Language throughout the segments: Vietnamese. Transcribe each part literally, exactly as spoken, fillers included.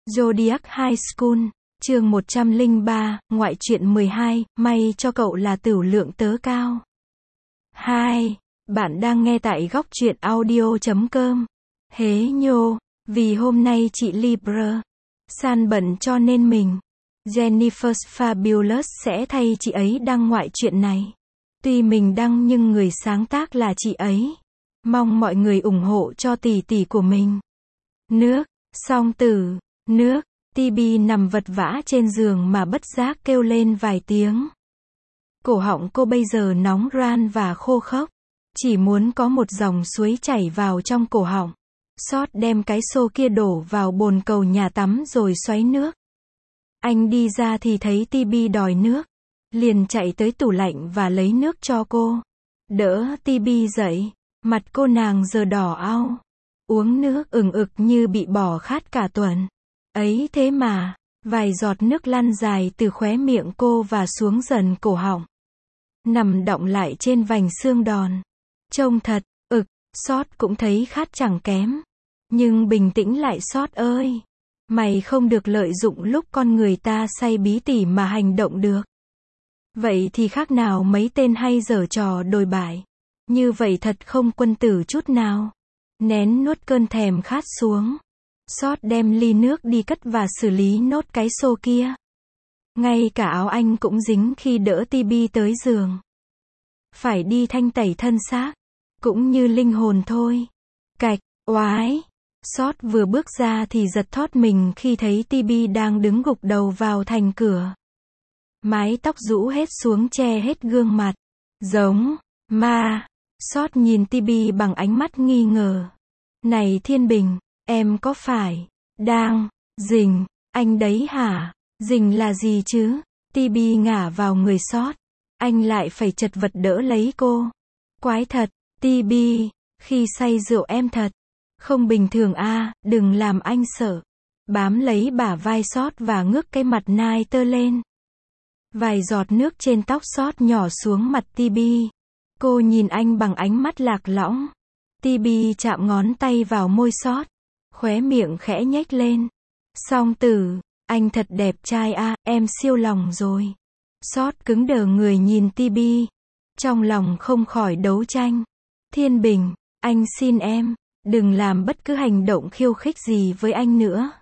Zodiac High School, chương một trăm lẻ ba, ngoại truyện mười hai, may cho cậu là tửu lượng tớ cao. hai. Bạn đang nghe tại góc truyện audio chấm com. Hế nhô, vì hôm nay chị Libra San bận cho nên mình, Jennifer's Fabulous sẽ thay chị ấy đăng ngoại truyện này. Tuy mình đăng nhưng người sáng tác là chị ấy. Mong mọi người ủng hộ cho tỷ tỷ của mình. Nước, song tử, nước, Tibi nằm vật vã trên giường mà bất giác kêu lên vài tiếng. Cổ họng cô bây giờ nóng ran và khô khốc. Chỉ muốn có một dòng suối chảy vào trong cổ họng. Sót đem cái xô kia đổ vào bồn cầu nhà tắm rồi xoáy nước. Anh đi ra thì thấy Tibi đòi nước. Liền chạy tới tủ lạnh và lấy nước cho cô. Đỡ Tibi dậy. Mặt cô nàng giờ đỏ au. Uống nước ừng ực như bị bỏ khát cả tuần. Ấy thế mà, vài giọt nước lăn dài từ khóe miệng cô và xuống dần cổ họng. Nằm đọng lại trên vành xương đòn. Trông thật, ực, Sót cũng thấy khát chẳng kém. Nhưng bình tĩnh lại Sót ơi. Mày không được lợi dụng lúc con người ta say bí tỉ mà hành động được. Vậy thì khác nào mấy tên hay giở trò đồi bại. Như vậy thật không quân tử chút nào. Nén nuốt cơn thèm khát xuống. Sót đem ly nước đi cất và xử lý nốt cái xô kia. Ngay cả áo anh cũng dính khi đỡ Tibi tới giường. Phải đi thanh tẩy thân xác. Cũng như linh hồn thôi. Cạch, oái. Sót vừa bước ra thì giật thót mình khi thấy Tibi đang đứng gục đầu vào thành cửa. Mái tóc rũ hết xuống che hết gương mặt. Giống ma. Sót nhìn Tibi bằng ánh mắt nghi ngờ. Này Thiên Bình, em có phải đang rình anh đấy hả? Rình là gì chứ? Tibi ngả vào người Sót. Anh lại phải chật vật đỡ lấy cô. Quái thật, Tibi, khi say rượu em thật không bình thường a, à, đừng làm anh sợ. Bám lấy bả vai Sót và ngước cái mặt nai tơ lên. Vài giọt nước trên tóc Sót nhỏ xuống mặt Tibi. Cô nhìn anh bằng ánh mắt lạc lõng. Tibi chạm ngón tay vào môi Sót. Khóe miệng khẽ nhếch lên. Song tử, anh thật đẹp trai a, à, em siêu lòng rồi. Sót cứng đờ người nhìn Tibi. Trong lòng không khỏi đấu tranh. Thiên Bình, anh xin em, đừng làm bất cứ hành động khiêu khích gì với anh nữa.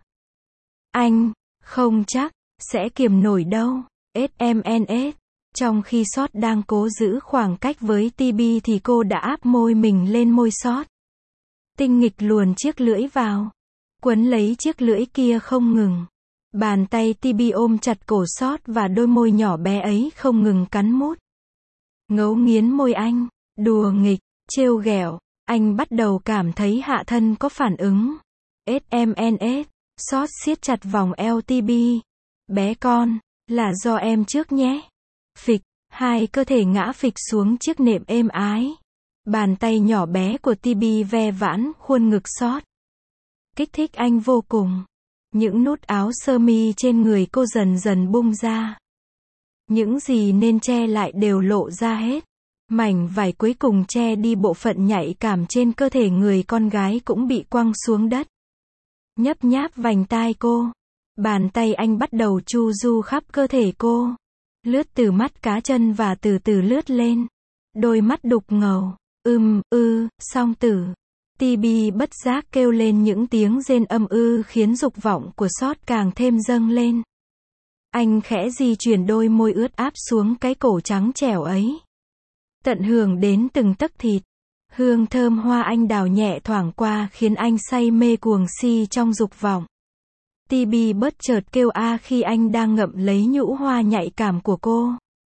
Anh, không chắc, sẽ kiềm nổi đâu. ét em en ét. Trong khi Sót đang cố giữ khoảng cách với Tibi thì cô đã áp môi mình lên môi Sót. Tinh nghịch luồn chiếc lưỡi vào. Quấn lấy chiếc lưỡi kia không ngừng. Bàn tay Tibi ôm chặt cổ Sót và đôi môi nhỏ bé ấy không ngừng cắn mút. Ngấu nghiến môi anh. Đùa nghịch, trêu ghẹo. Anh bắt đầu cảm thấy hạ thân có phản ứng. ét em en ét. Sót siết chặt vòng eo Tibi. Bé con, là do em trước nhé. Phịch, hai cơ thể ngã phịch xuống chiếc nệm êm ái. Bàn tay nhỏ bé của Tibi ve vãn khuôn ngực Sót. Kích thích anh vô cùng. Những nút áo sơ mi trên người cô dần dần bung ra. Những gì nên che lại đều lộ ra hết. Mảnh vải cuối cùng che đi bộ phận nhạy cảm trên cơ thể người con gái cũng bị quăng xuống đất. Nhấp nháp vành tai cô. Bàn tay anh bắt đầu chu du khắp cơ thể cô. Lướt từ mắt cá chân và từ từ lướt lên. Đôi mắt đục ngầu. Ưm, ư, song tử. Tibi bất giác kêu lên những tiếng rên âm ư khiến dục vọng của Sót càng thêm dâng lên. Anh khẽ di chuyển đôi môi ướt áp xuống cái cổ trắng trẻo ấy. Tận hưởng đến từng tấc thịt. Hương thơm hoa anh đào nhẹ thoảng qua khiến anh say mê cuồng si trong dục vọng. Tibi bất chợt kêu a khi anh đang ngậm lấy nhũ hoa nhạy cảm của cô.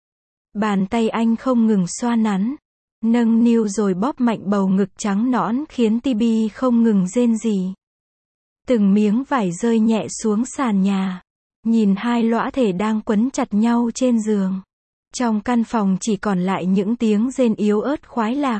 Bàn tay anh không ngừng xoa nắn, nâng niu rồi bóp mạnh bầu ngực trắng nõn khiến Tibi không ngừng rên rỉ. Từng miếng vải rơi nhẹ xuống sàn nhà. Nhìn hai lõa thể đang quấn chặt nhau trên giường. Trong căn phòng chỉ còn lại những tiếng rên yếu ớt khoái lạc.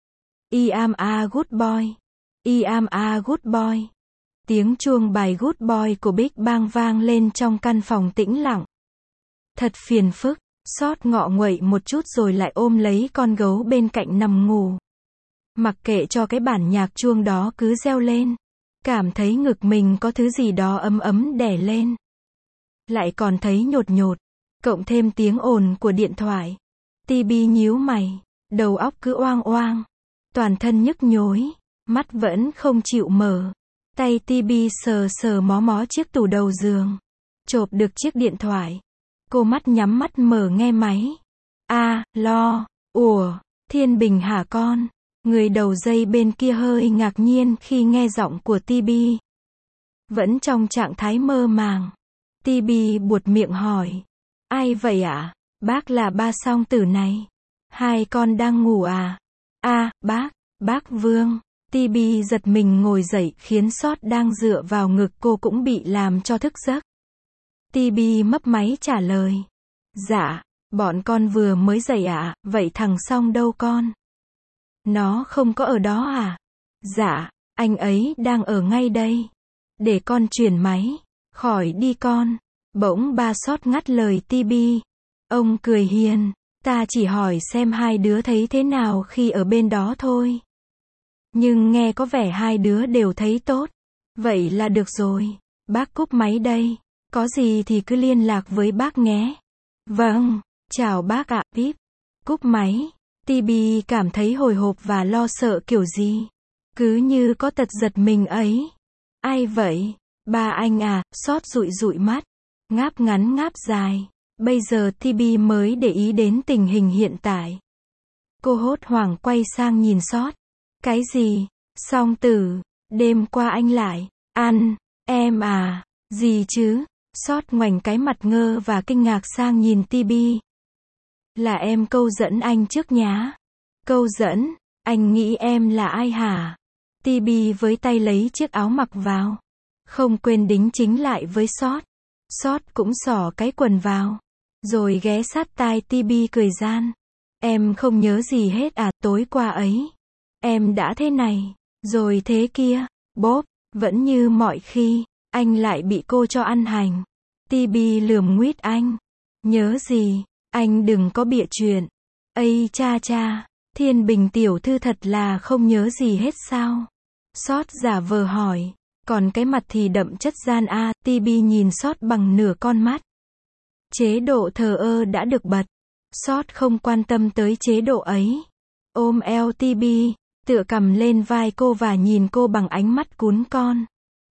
I am a good boy. I am a good boy. Tiếng chuông bài Good Boy của Big Bang vang lên trong căn phòng tĩnh lặng. Thật phiền phức. Sót ngọ nguậy một chút rồi lại ôm lấy con gấu bên cạnh nằm ngủ. Mặc kệ cho cái bản nhạc chuông đó cứ reo lên. cảm thấy ngực mình có thứ gì đó ấm ấm đè lên. Lại còn thấy nhột nhột, cộng thêm tiếng ồn của điện thoại. Tibi nhíu mày, đầu óc cứ oang oang, toàn thân nhức nhối, mắt vẫn không chịu mở. Tay Tibi sờ sờ mó mó chiếc tủ đầu giường, chộp được chiếc điện thoại. Cô mắt nhắm mắt mở nghe máy. A, lo, ủa, Thiên Bình hả con? Người đầu dây bên kia hơi ngạc nhiên khi nghe giọng của Tibi. Vẫn trong trạng thái mơ màng. Tibi buột miệng hỏi. Ai vậy ạ? Bác là ba song tử này. Hai con đang ngủ à? À, bác, bác Vương. Tibi giật mình ngồi dậy khiến Sót đang dựa vào ngực cô cũng bị làm cho thức giấc. Tibi mấp máy trả lời. Dạ, bọn con vừa mới dậy ạ, à, vậy thằng Song đâu con? Nó không có ở đó à? Dạ, anh ấy đang ở ngay đây. Để con chuyển máy. Khỏi đi con. Bỗng ba Sót ngắt lời Tibi. Ông cười hiền. Ta chỉ hỏi xem hai đứa thấy thế nào khi ở bên đó thôi. Nhưng nghe có vẻ hai đứa đều thấy tốt. Vậy là được rồi. Bác cúp máy đây. Có gì thì cứ liên lạc với bác nhé. Vâng, chào bác ạ, Pip. Cúp máy. Tibi cảm thấy hồi hộp và lo sợ kiểu gì. Cứ như có tật giật mình ấy. Ai vậy? Ba anh à, Sót dụi dụi mắt. Ngáp ngắn ngáp dài. Bây giờ Tibi mới để ý đến tình hình hiện tại. Cô hốt hoảng quay sang nhìn Sót. Cái gì? Song tử, đêm qua anh lại ăn, em à, gì chứ? Sót ngoảnh cái mặt ngơ và kinh ngạc sang nhìn Tibi. Là em câu dẫn anh trước nhá. Câu dẫn? Anh nghĩ em là ai hả? Tibi với tay lấy chiếc áo mặc vào. Không quên đính chính lại với Sót. Sót cũng xỏ cái quần vào. Rồi ghé sát tai Tibi cười gian. Em không nhớ gì hết à, tối qua ấy. Em đã thế này, rồi thế kia. Bốp, vẫn như mọi khi, anh lại bị cô cho ăn hành. Tibi lườm nguýt anh. Nhớ gì, anh đừng có bịa chuyện. Ây cha cha, Thiên Bình tiểu thư thật là không nhớ gì hết sao? Sót giả vờ hỏi, còn cái mặt thì đậm chất gian a. Tibi nhìn Sót bằng nửa con mắt. Chế độ thờ ơ đã được bật. Sót không quan tâm tới chế độ ấy. Ôm eo Tibi, tựa cầm lên vai cô và nhìn cô bằng ánh mắt cún con.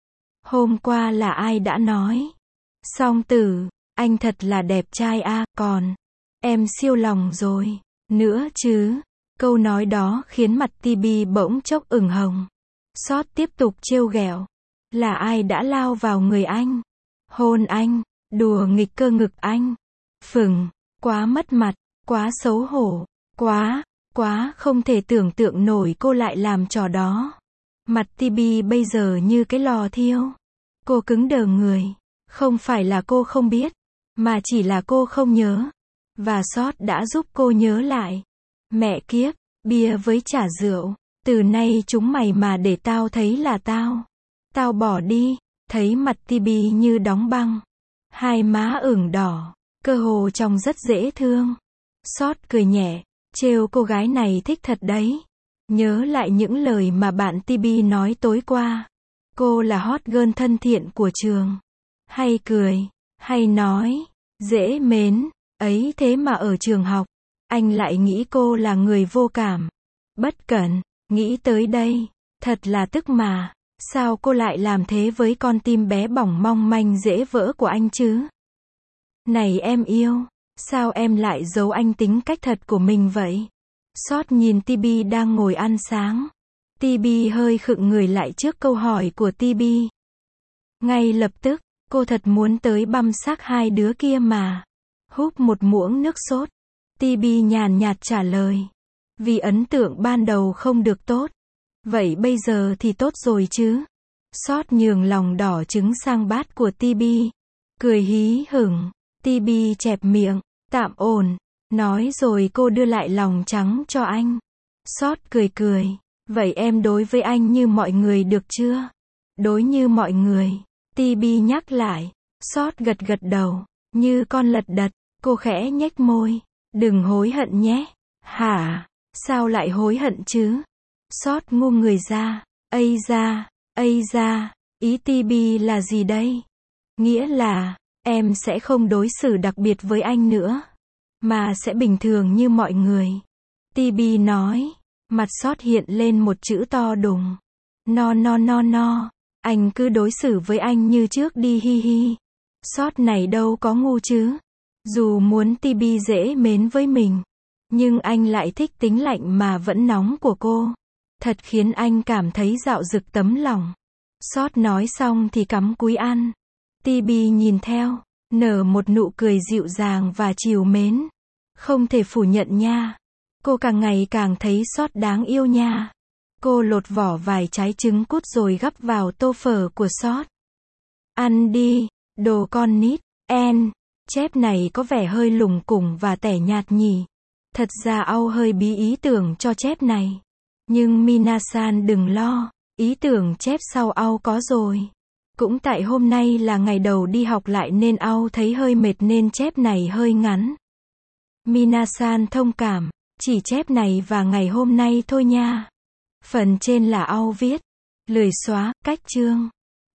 Hôm qua là ai đã nói? Song tử, anh thật là đẹp trai a, à, còn em siêu lòng rồi, nữa chứ. Câu nói đó khiến mặt Tibi bỗng chốc ửng hồng. Sót tiếp tục trêu ghẹo. Là ai đã lao vào người anh? Hôn anh, đùa nghịch cơ ngực anh. Phừng, quá mất mặt, quá xấu hổ, quá, quá không thể tưởng tượng nổi cô lại làm trò đó. Mặt Tibi bây giờ như cái lò thiêu. Cô cứng đờ người. Không phải là cô không biết, mà chỉ là cô không nhớ. Và Sót đã giúp cô nhớ lại. Mẹ kiếp, bia với chả rượu. Từ nay chúng mày mà để tao thấy là tao. Tao bỏ đi. Thấy mặt Tibi như đóng băng. Hai má ửng đỏ. Cơ hồ trông rất dễ thương. Sót cười nhẹ. Trêu cô gái này thích thật đấy. Nhớ lại những lời mà bạn Tibi nói tối qua. Cô là hot girl thân thiện của trường. Hay cười, hay nói, dễ mến, ấy thế mà ở trường học, anh lại nghĩ cô là người vô cảm, bất cẩn. Nghĩ tới đây, thật là tức mà, sao cô lại làm thế với con tim bé bỏng mong manh dễ vỡ của anh chứ? Này em yêu, sao em lại giấu anh tính cách thật của mình vậy? Sót nhìn Tibi đang ngồi ăn sáng. Tibi hơi khựng người lại trước câu hỏi của Tibi. Ngay lập tức, cô thật muốn tới băm xác hai đứa kia mà. Húp một muỗng nước sốt. Tibi nhàn nhạt trả lời. Vì ấn tượng ban đầu không được tốt. Vậy bây giờ thì tốt rồi chứ? Sót nhường lòng đỏ trứng sang bát của Tibi. Cười hí hửng. Tibi chẹp miệng. Tạm ổn. Nói rồi cô đưa lại lòng trắng cho anh. Sót cười cười. Vậy em đối với anh như mọi người được chưa? Đối như mọi người. Tibi nhắc lại. Sót gật gật đầu. Như con lật đật. Cô khẽ nhếch môi. Đừng hối hận nhé. Hả? Sao lại hối hận chứ? Sót ngu người ra. Ây da. Ây da, ý tê bê là gì đây? Nghĩa là, em sẽ không đối xử đặc biệt với anh nữa, mà sẽ bình thường như mọi người. tê bê nói, mặt Sót hiện lên một chữ to đùng. No no no no, anh cứ đối xử với anh như trước đi hi hi. Sót này đâu có ngu chứ. Dù muốn tê bê dễ mến với mình, nhưng anh lại thích tính lạnh mà vẫn nóng của cô. Thật khiến anh cảm thấy dạo dực tấm lòng. Sót nói xong thì cắm cúi ăn. tê bê nhìn theo, nở một nụ cười dịu dàng và trìu mến. Không thể phủ nhận nha. Cô càng ngày càng thấy Sót đáng yêu nha. Cô lột vỏ vài trái trứng cút rồi gắp vào tô phở của Sót. Ăn đi, đồ con nít. En, chép này có vẻ hơi lủng củng và tẻ nhạt nhỉ. Thật ra Âu hơi bí ý tưởng cho chép này. Nhưng Minasan đừng lo, ý tưởng chép sau Âu có rồi. Cũng tại hôm nay là ngày đầu đi học lại nên Âu thấy hơi mệt nên chép này hơi ngắn. Minasan thông cảm, chỉ chép này và ngày hôm nay thôi nha. Phần trên là Âu viết, lười xóa, cách chương.